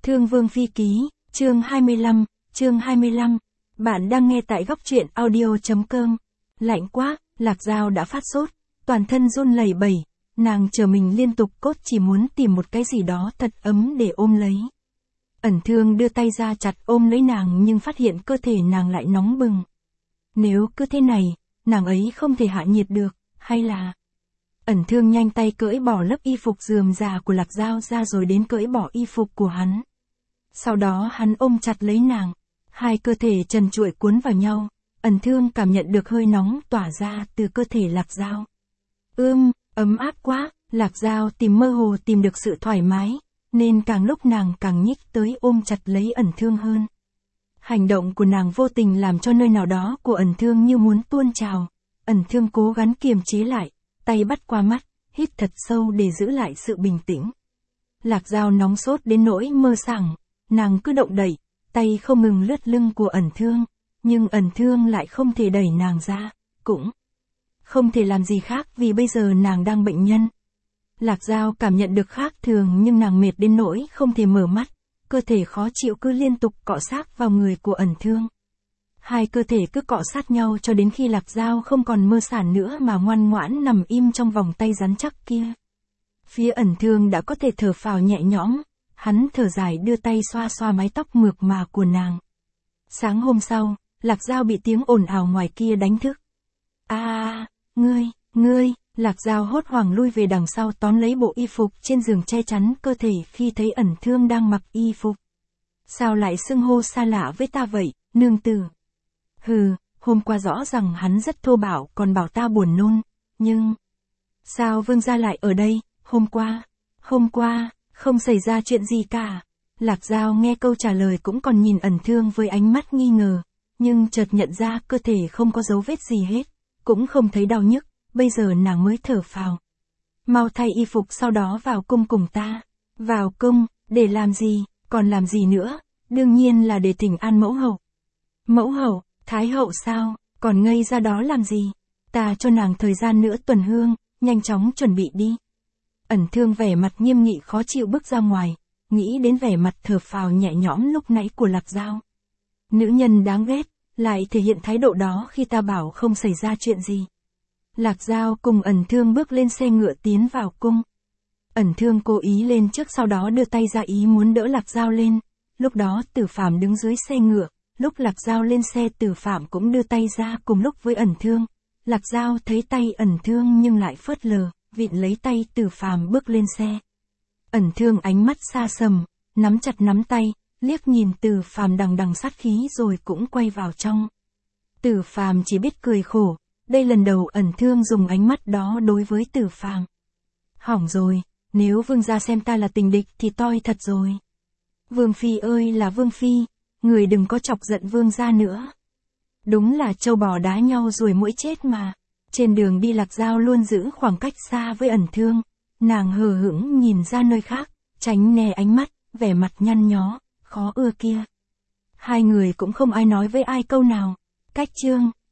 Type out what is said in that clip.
Thương Vương Phi Ký, chương 25. Bạn đang nghe tại góc truyện audio.com. Lạnh quá, Lạc Dao đã phát sốt, toàn thân run lẩy bẩy, nàng chờ mình liên tục cốt chỉ muốn tìm một cái gì đó thật ấm để ôm lấy. Ẩn Thương đưa tay ra chặt ôm lấy nàng nhưng phát hiện cơ thể nàng lại nóng bừng. Nếu cứ thế này, nàng ấy không thể hạ nhiệt được, hay là... Ẩn Thương nhanh tay cởi bỏ lớp y phục rườm rà của Lạc Dao ra rồi đến cởi bỏ y phục của hắn. Sau đó hắn ôm chặt lấy nàng, hai cơ thể trần trụi cuốn vào nhau, Ẩn Thương cảm nhận được hơi nóng tỏa ra từ cơ thể Lạc Dao. Ấm áp quá, Lạc Dao mơ hồ tìm được sự thoải mái, nên càng lúc nàng càng nhích tới ôm chặt lấy Ẩn Thương hơn. Hành động của nàng vô tình làm cho nơi nào đó của Ẩn Thương như muốn tuôn trào, Ẩn Thương cố gắng kiềm chế lại, tay bắt qua mắt, hít thật sâu để giữ lại sự bình tĩnh. Lạc Dao nóng sốt đến nỗi mơ sảng, nàng cứ động đậy, tay không ngừng lướt lưng của Ẩn Thương, nhưng Ẩn Thương lại không thể đẩy nàng ra, cũng không thể làm gì khác vì bây giờ nàng đang bệnh nhân. Lạc Dao cảm nhận được khác thường nhưng nàng mệt đến nỗi không thể mở mắt, cơ thể khó chịu cứ liên tục cọ sát vào người của Ẩn Thương. Hai cơ thể cứ cọ sát nhau cho đến khi Lạc Dao không còn mơ sảng nữa mà ngoan ngoãn nằm im trong vòng tay rắn chắc kia. Phía Ẩn Thương đã có thể thở phào nhẹ nhõm, hắn thở dài đưa tay xoa xoa mái tóc mượt mà của nàng. Sáng hôm sau, Lạc Dao bị tiếng ồn ào ngoài kia đánh thức. Ngươi, Lạc Dao hốt hoảng lui về đằng sau tóm lấy bộ y phục trên giường che chắn cơ thể khi thấy Ẩn Thương đang mặc y phục. Sao lại xưng hô xa lạ với ta vậy, nương tử? Hôm qua rõ ràng hắn rất thô bạo còn bảo ta buồn nôn, nhưng... Sao vương gia lại ở đây, hôm qua, không xảy ra chuyện gì cả. Lạc Dao nghe câu trả lời cũng còn nhìn Ẩn Thương với ánh mắt nghi ngờ, nhưng chợt nhận ra cơ thể không có dấu vết gì hết, cũng không thấy đau nhức, bây giờ nàng mới thở phào. Mau thay y phục sau đó vào cung cùng ta. Vào cung, để làm gì, còn làm gì nữa, đương nhiên là để thỉnh an mẫu hậu. Mẫu hậu, thái hậu sao, còn ngây ra đó làm gì, ta cho nàng thời gian nữa tuần hương, nhanh chóng chuẩn bị đi. Ẩn Thương vẻ mặt nghiêm nghị khó chịu bước ra ngoài, nghĩ đến vẻ mặt thở phào nhẹ nhõm lúc nãy của Lạc Dao. Nữ nhân đáng ghét, lại thể hiện thái độ đó khi ta bảo không xảy ra chuyện gì. Lạc Dao cùng Ẩn Thương bước lên xe ngựa tiến vào cung. Ẩn Thương cố ý lên trước sau đó đưa tay ra ý muốn đỡ Lạc Dao lên, lúc đó Tử Phạm đứng dưới xe ngựa, lúc Lạc Dao lên xe Tử Phạm cũng đưa tay ra cùng lúc với Ẩn Thương. Lạc Dao thấy tay Ẩn Thương nhưng lại phớt lờ, vịn lấy tay Tử Phạm bước lên xe. Ẩn Thương ánh mắt xa sầm, nắm chặt nắm tay, liếc nhìn Tử Phạm đằng đằng sát khí rồi cũng quay vào trong. Tử Phạm chỉ biết cười khổ, đây lần đầu Ẩn Thương dùng ánh mắt đó đối với Tử Phạm. Hỏng rồi, nếu vương gia xem ta là tình địch thì toi thật rồi. Vương phi ơi là vương phi, người đừng có chọc giận vương gia nữa. Đúng là trâu bò đá nhau rồi muỗi chết mà. Trên đường đi Lạc Dao luôn giữ khoảng cách xa với Ẩn Thương, nàng hờ hững nhìn ra nơi khác, tránh né ánh mắt, vẻ mặt nhăn nhó, khó ưa kia. Hai người cũng không ai nói với ai câu nào. Cách chương